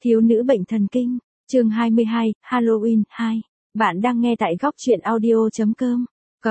Thiếu nữ bệnh thần kinh, chương 22, Halloween 2. Bạn đang nghe tại góc truyện audio.com.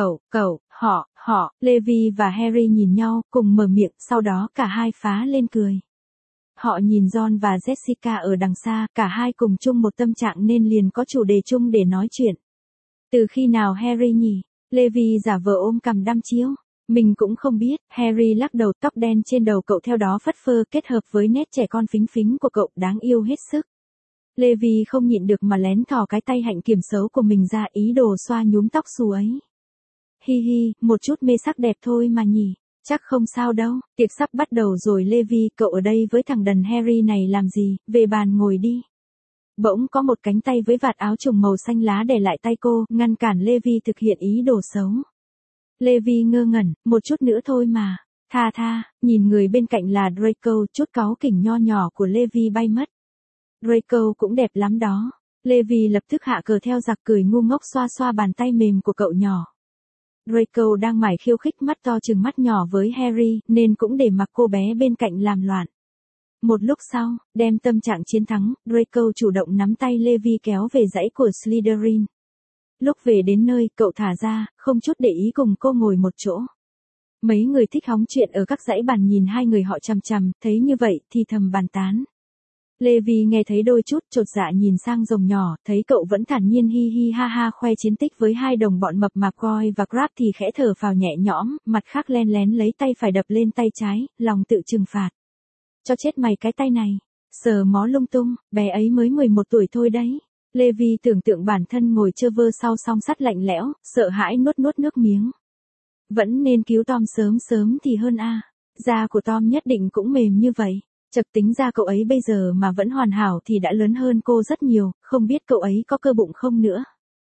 Họ, Levi và Harry nhìn nhau, cùng mở miệng, sau đó cả hai phá lên cười. Họ nhìn Ron và Jessica ở đằng xa, cả hai cùng chung một tâm trạng nên liền có chủ đề chung để nói chuyện. Từ khi nào Harry nhỉ? Levi giả vờ ôm cằm đăm chiêu. Mình cũng không biết, Harry lắc đầu, tóc đen trên đầu cậu theo đó phất phơ kết hợp với nét trẻ con phính phính của cậu đáng yêu hết sức. Levi không nhịn được mà lén thò cái tay hạnh kiểm xấu của mình ra ý đồ xoa nhúm tóc xù ấy. Hi hi, một chút mê sắc đẹp thôi mà nhỉ, chắc không sao đâu, tiệc sắp bắt đầu rồi Levi, cậu ở đây với thằng đần Harry này làm gì, về bàn ngồi đi. Bỗng có một cánh tay với vạt áo trùng màu xanh lá đè lại tay cô, ngăn cản Levi thực hiện ý đồ xấu. Levi ngơ ngẩn, một chút nữa thôi mà. Tha, nhìn người bên cạnh là Draco, chút cáu kỉnh nho nhỏ của Levi bay mất. Draco cũng đẹp lắm đó. Levi lập tức hạ cờ theo giặc cười ngu ngốc xoa xoa bàn tay mềm của cậu nhỏ. Draco đang mải khiêu khích mắt to trừng mắt nhỏ với Harry, nên cũng để mặc cô bé bên cạnh làm loạn. Một lúc sau, đem tâm trạng chiến thắng, Draco chủ động nắm tay Levi kéo về dãy của Slytherin. Lúc về đến nơi, cậu thả ra, không chút để ý cùng cô ngồi một chỗ. Mấy người thích hóng chuyện ở các dãy bàn nhìn hai người họ chằm chằm, thấy như vậy thì thầm bàn tán. Levi nghe thấy đôi chút chột dạ nhìn sang rồng nhỏ, thấy cậu vẫn thản nhiên hi hi ha ha khoe chiến tích với hai đồng bọn mập mạp Goyle và Crabbe thì khẽ thở phào nhẹ nhõm, mặt khác len lén lấy tay phải đập lên tay trái, lòng tự trừng phạt. Cho chết mày cái tay này, sờ mó lung tung, bé ấy mới 11 tuổi thôi đấy. Levi tưởng tượng bản thân ngồi chơ vơ sau song sắt lạnh lẽo, sợ hãi nuốt nước miếng. Vẫn nên cứu Tom sớm thì hơn a. Da của Tom nhất định cũng mềm như vậy. Chật tính ra cậu ấy bây giờ mà vẫn hoàn hảo thì đã lớn hơn cô rất nhiều, không biết cậu ấy có cơ bụng không nữa.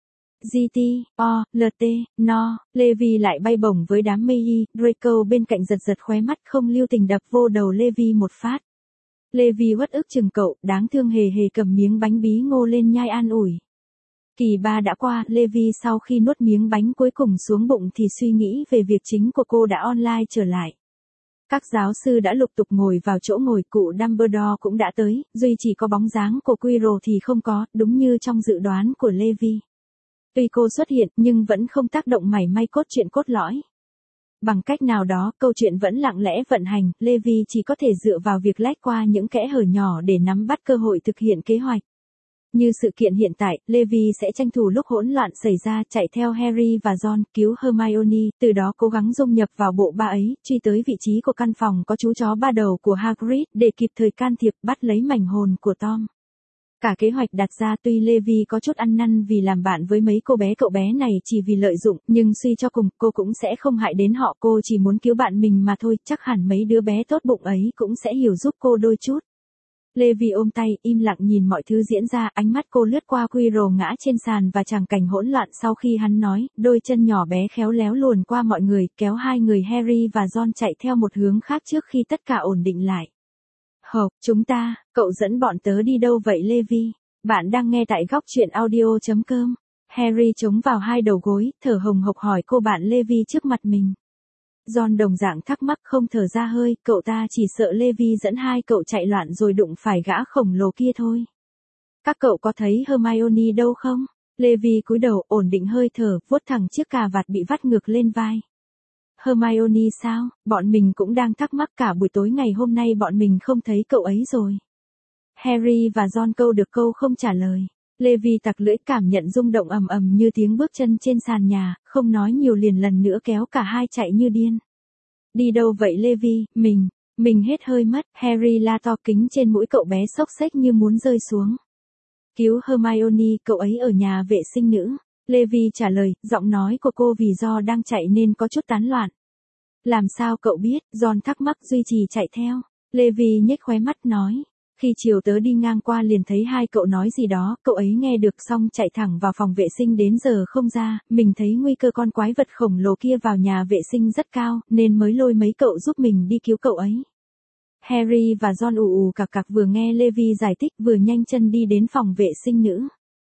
No, Levi lại bay bổng với đám mây y, Draco bên cạnh giật khóe mắt không lưu tình đập vô đầu Levi một phát. Levi uất ức chừng cậu, đáng thương hề cầm miếng bánh bí ngô lên nhai an ủi. Kỳ 3 đã qua, Levi sau khi nuốt miếng bánh cuối cùng xuống bụng thì suy nghĩ về việc chính của cô đã online trở lại. Các giáo sư đã lục tục ngồi vào chỗ ngồi, cụ Dumbledore cũng đã tới, duy chỉ có bóng dáng của Quirrell thì không có, đúng như trong dự đoán của Levi. Tuy cô xuất hiện nhưng vẫn không tác động mảy may cốt truyện cốt lõi. Bằng cách nào đó, câu chuyện vẫn lặng lẽ vận hành, Levi chỉ có thể dựa vào việc lách qua những kẽ hở nhỏ để nắm bắt cơ hội thực hiện kế hoạch. Như sự kiện hiện tại, Levi sẽ tranh thủ lúc hỗn loạn xảy ra chạy theo Harry và Ron, cứu Hermione, từ đó cố gắng dung nhập vào bộ ba ấy, truy tới vị trí của căn phòng có chú chó ba đầu của Hagrid để kịp thời can thiệp bắt lấy mảnh hồn của Tom. Cả kế hoạch đặt ra tuy Levi có chút ăn năn vì làm bạn với mấy cậu bé này chỉ vì lợi dụng, nhưng suy cho cùng cô cũng sẽ không hại đến họ, cô chỉ muốn cứu bạn mình mà thôi, chắc hẳn mấy đứa bé tốt bụng ấy cũng sẽ hiểu giúp cô đôi chút. Levi ôm tay, im lặng nhìn mọi thứ diễn ra, ánh mắt cô lướt qua Quirrell ngã trên sàn và tràng cảnh hỗn loạn sau khi hắn nói, đôi chân nhỏ bé khéo léo luồn qua mọi người, kéo hai người Harry và Ron chạy theo một hướng khác trước khi tất cả ổn định lại. Chúng ta, cậu dẫn bọn tớ đi đâu vậy Levi? Bạn đang nghe tại góc truyện audio.com. Harry chống vào hai đầu gối, thở hồng hộc hỏi cô bạn Levi trước mặt mình. Ron đồng dạng thắc mắc không thở ra hơi, cậu ta chỉ sợ Levi dẫn hai cậu chạy loạn rồi đụng phải gã khổng lồ kia thôi. Các cậu có thấy Hermione đâu không? Levi cúi đầu, ổn định hơi thở, vuốt thẳng chiếc cà vạt bị vắt ngược lên vai. Hermione sao? Bọn mình cũng đang thắc mắc cả buổi tối ngày hôm nay bọn mình không thấy cậu ấy rồi. Harry và Ron câu được câu không trả lời. Levi tặc lưỡi cảm nhận rung động ầm ầm như tiếng bước chân trên sàn nhà, không nói nhiều liền lần nữa kéo cả hai chạy như điên. Đi đâu vậy Levi, mình hết hơi mất, Harry la to kính trên mũi cậu bé xốc xếch như muốn rơi xuống. Cứu Hermione, cậu ấy ở nhà vệ sinh nữ. Levi trả lời, giọng nói của cô vì do đang chạy nên có chút tán loạn. Làm sao cậu biết? Ron thắc mắc duy trì chạy theo. Levi nhếch khóe mắt nói. Khi chiều tớ đi ngang qua liền thấy hai cậu nói gì đó, cậu ấy nghe được xong chạy thẳng vào phòng vệ sinh đến giờ không ra, mình thấy nguy cơ con quái vật khổng lồ kia vào nhà vệ sinh rất cao, nên mới lôi mấy cậu giúp mình đi cứu cậu ấy. Harry và Ron ù cặc vừa nghe Levi giải thích vừa nhanh chân đi đến phòng vệ sinh nữ.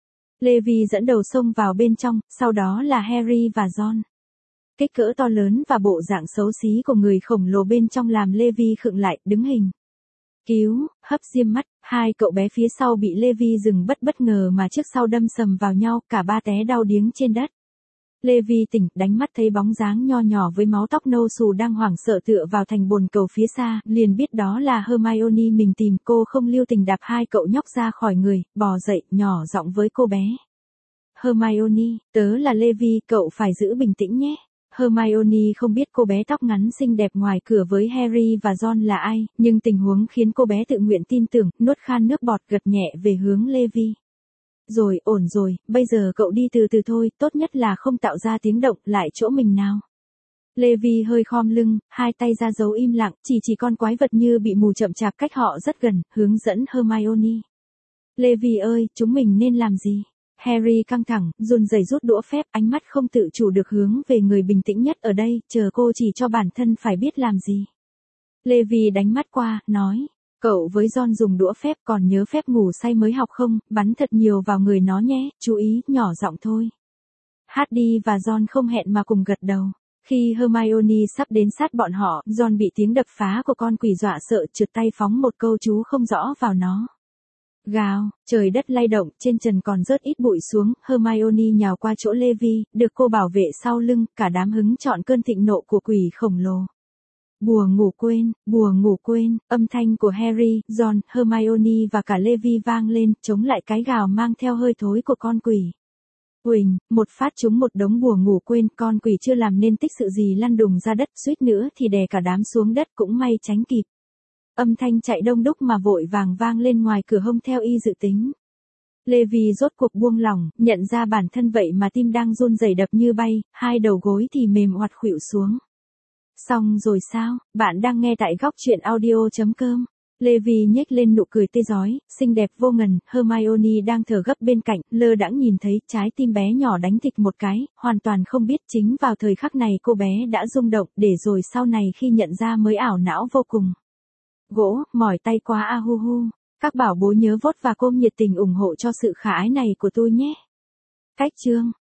Levi dẫn đầu xông vào bên trong, sau đó là Harry và Ron. Kích cỡ to lớn và bộ dạng xấu xí của người khổng lồ bên trong làm Levi khựng lại, đứng hình. Cứu, hấp diêm mắt, hai cậu bé phía sau bị Levi dừng bất ngờ mà trước sau đâm sầm vào nhau, cả ba té đau điếng trên đất. Levi tỉnh, đánh mắt thấy bóng dáng nho nhỏ với mái tóc nâu xù đang hoảng sợ tựa vào thành bồn cầu phía xa, liền biết đó là Hermione mình tìm. Cô không lưu tình đạp hai cậu nhóc ra khỏi người, bò dậy, nhỏ giọng với cô bé. Hermione, tớ là Levi, cậu phải giữ bình tĩnh nhé. Hermione không biết cô bé tóc ngắn xinh đẹp ngoài cửa với Harry và Ron là ai, nhưng tình huống khiến cô bé tự nguyện tin tưởng, nuốt khan nước bọt gật nhẹ về hướng Levi. Rồi, ổn rồi, bây giờ cậu đi từ từ thôi, tốt nhất là không tạo ra tiếng động, lại chỗ mình nào. Levi hơi khom lưng, hai tay ra dấu im lặng, chỉ con quái vật như bị mù chậm chạp cách họ rất gần, hướng dẫn Hermione. Levi ơi, chúng mình nên làm gì? Harry căng thẳng, run rẩy rút đũa phép, ánh mắt không tự chủ được hướng về người bình tĩnh nhất ở đây, chờ cô chỉ cho bản thân phải biết làm gì. Levi đánh mắt qua, nói. Cậu với Ron dùng đũa phép, còn nhớ phép ngủ say mới học không, bắn thật nhiều vào người nó nhé, chú ý, nhỏ giọng thôi. Hardy và Ron không hẹn mà cùng gật đầu. Khi Hermione sắp đến sát bọn họ, Ron bị tiếng đập phá của con quỷ dọa sợ, trượt tay phóng một câu chú không rõ vào nó. Gào, trời đất lay động, trên trần còn rớt ít bụi xuống, Hermione nhào qua chỗ Levi, được cô bảo vệ sau lưng, cả đám hứng chọn cơn thịnh nộ của quỷ khổng lồ. Bùa ngủ quên, âm thanh của Harry, Ron, Hermione và cả Levi vang lên, chống lại cái gào mang theo hơi thối của con quỷ. Huỳnh, một phát trúng một đống bùa ngủ quên, con quỷ chưa làm nên tích sự gì lăn đùng ra đất, suýt nữa thì đè cả đám xuống đất, cũng may tránh kịp. Âm thanh chạy đông đúc mà vội vàng vang lên ngoài cửa hông theo y dự tính. Levi rốt cuộc buông lỏng, nhận ra bản thân vậy mà tim đang run rẩy đập như bay, hai đầu gối thì mềm oặt khuỵu xuống. Xong rồi sao, bạn đang nghe tại góc truyện audio.com. Levi nhếch lên nụ cười tươi rói, xinh đẹp vô ngần, Hermione đang thở gấp bên cạnh, lơ đãng nhìn thấy trái tim bé nhỏ đánh thịch một cái, hoàn toàn không biết chính vào thời khắc này cô bé đã rung động, để rồi sau này khi nhận ra mới ảo não vô cùng. Gỗ, mỏi tay quá a hu hu. Các bảo bối nhớ vote và com nhiệt tình ủng hộ cho sự khả ái này của tôi nhé. Cách chương